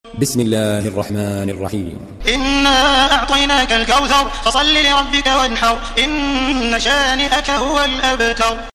بسم الله الرحمن الرحيم. إنا أعطيناك الكوثر فصل لربك وانحر إن شانئك هو الأبتر.